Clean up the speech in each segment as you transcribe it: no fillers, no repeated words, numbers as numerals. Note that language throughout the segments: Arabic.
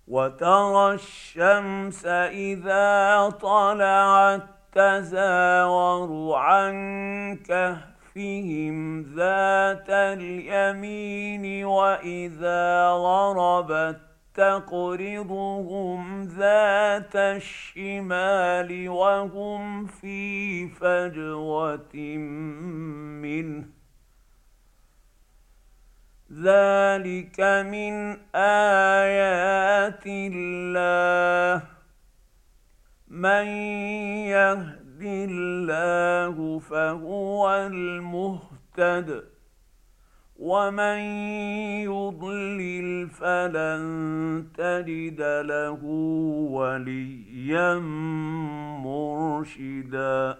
وترى الشمس إذا طلعت تزاور عن كهفهم ذات اليمين وإذا غربت تقرضهم ذات الشمال وهم في فجوة منه. ذلك من آيات الله. من يهد الله فهو المهتد ومن يضلل فلن تجد له وليا مرشدا.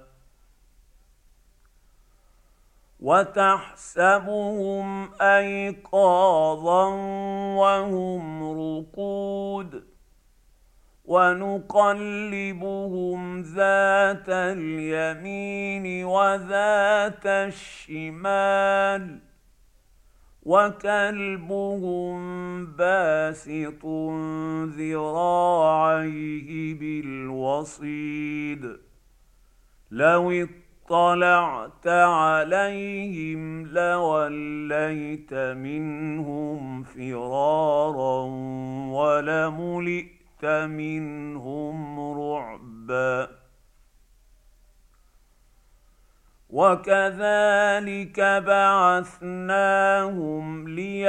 وتحسبهم أيقاظا وهم رقود ونقلبهم ذات اليمين وذات الشمال وكلبهم باسط ذراعيه بالوصيد. لو اطلعت عليهم لوليت منهم فرارا ولملئت منهم رعبا. وكذلك بعثناهم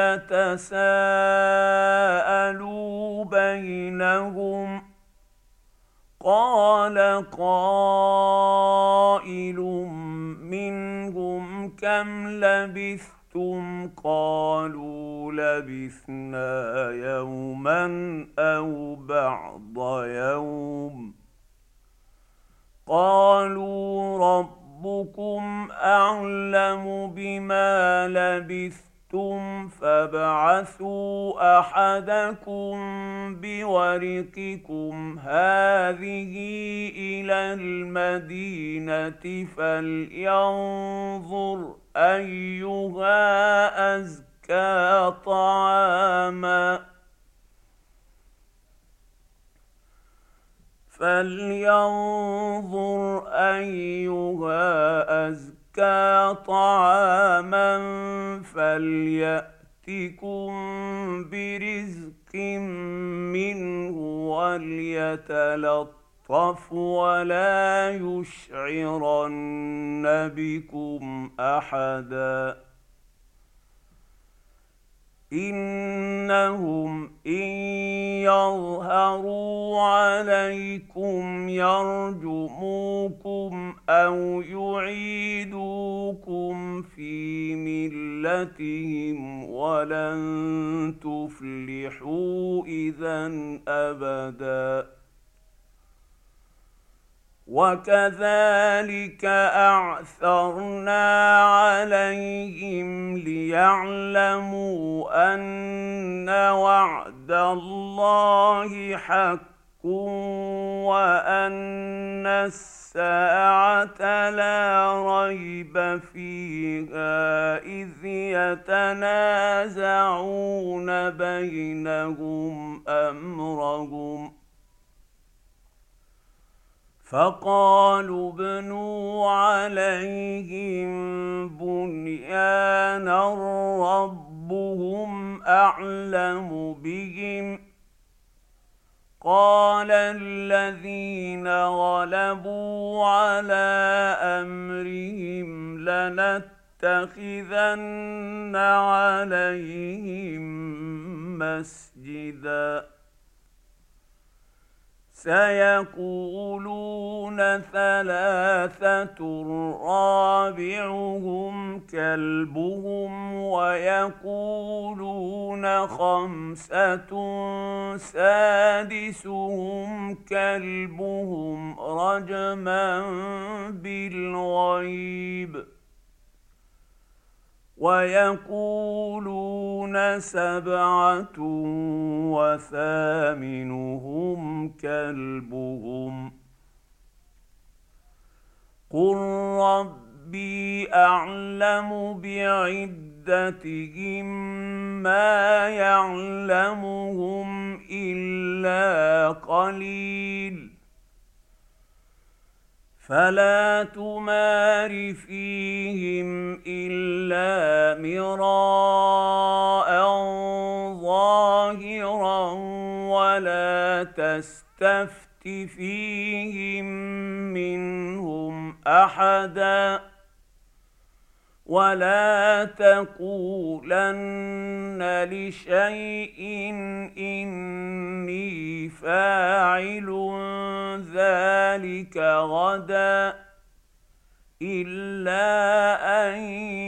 ليتساءلوا بينهم. قال قائل منهم كم لبثتم؟ قالوا لبثنا يوما أو بعض يوم. قالوا ربكم أعلم بما لبثتم فابعثوا أحدكم بورقكم هذه إلى المدينة فلينظر أيها أزكى طعاما فليأتكم برزق منه وليتلطف ولا يشعرن بكم أحدا. إنهم إن يظهروا عليكم يرجموكم أو يعيدوكم في ملتهم ولن تفلحوا إذا أبدا. وكذلك أعثرنا عليهم ليعلموا أن وعد الله حق وأن الساعة لا ريب فيها إذ يتنازعون بينهم أمرهم. فقالوا ابنوا عليهم بنيانا ربهم أعلم بهم. قال الذين غلبوا على أمرهم لنتخذن عليهم مسجدا. سيقولون ثلاثة رابعهم كلبهم ويقولون خمسة سادسهم كلبهم رجما بالغيب. ويقولون سبعة وثامنهم كلبهم. قل ربي أعلم بعدتهم ما يعلمهم إلا إلا قليل فلا تمار فيهم إلا مراء ظاهرا ولا تستفت فيهم منهم أحدا ولا تقولن لشيء إني فاعل ذلك غدا إلا أن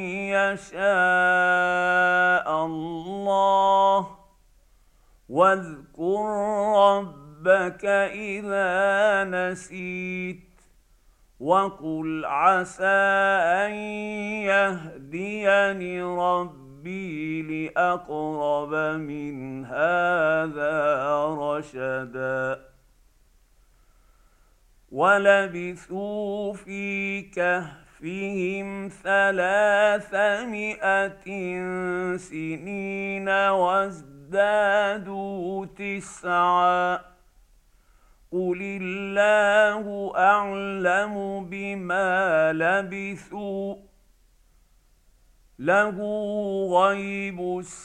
يشاء الله واذكر ربك إذا نسيت وقل عسى أن يهديني ربي لأقرب من هذا رشدا ولبثوا في كهفهم 300 سنين وازدادوا 9 قل الله أعلم بما لبثوا له غيب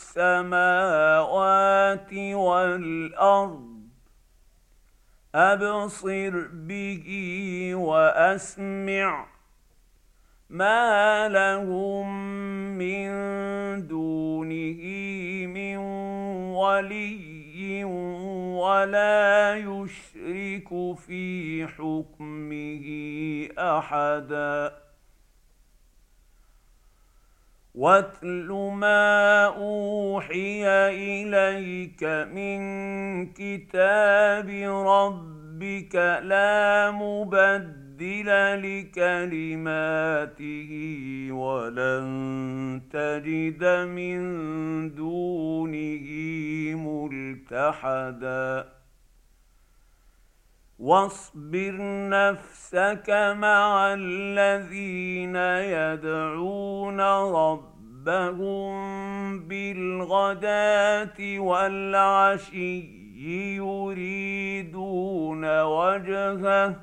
السماوات والأرض أبصر به وأسمع ما لهم من دونه من ولي ولا يشرك في حكمه أحدا واتل ما أوحي إليك من كتاب ربك لا مبدل لكلماته ولن تجد من دونه ملتحدا واصبر نفسك مع الذين يدعون ربهم بالغداة والعشي يريدون وجهه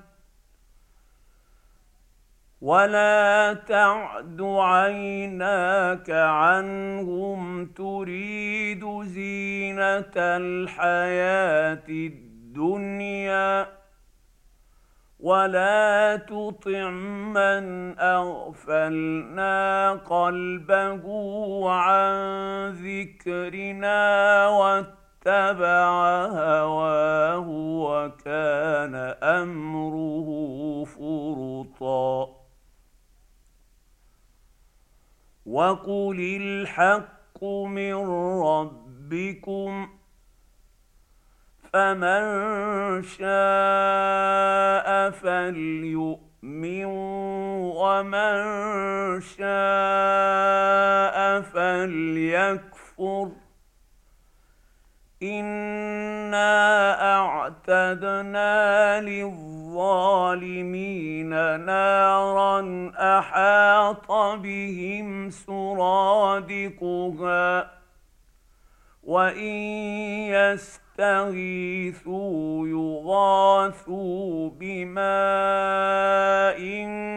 ولا تعد عيناك عنهم تريد زينة الحياة الدنيا ولا تطع من أغفلنا قلبه عن ذكرنا واتبع هواه وكان أمره فرطا وقل الحق من ربكم فمن شاء فليؤمن ومن شاء فليكفر إنا أعتدنا للظالمين نارا أحاط بهم سرادقها وإن يستغيثوا يغاثوا بماء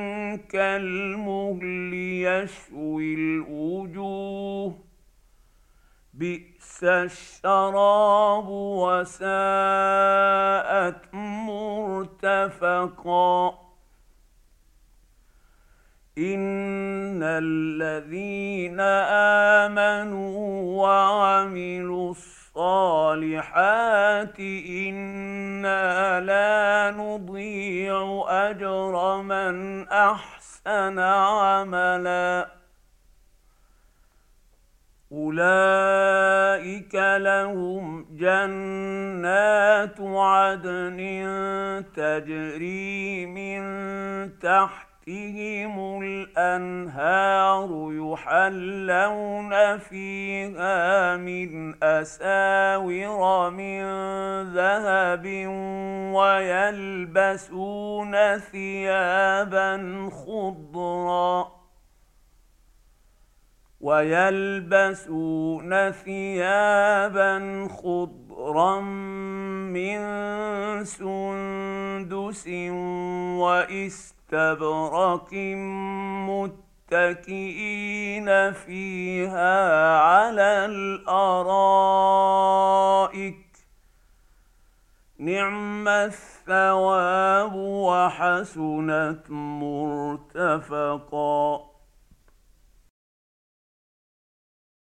كالمهل يشوي الوجوه بئس الشراب وساءت مرتفقا إن الذين آمنوا وعملوا الصالحات إنا لا نضيع أجر من أحسن عملا أولئك لهم جنات عدن تجري من تحتهم الأنهار يحلون فيها من أساور من ذهب ويلبسون ثيابا خضرا من سندس واستبرق متكئين فيها على الارائك نعم الثواب وحسنت مرتفقا.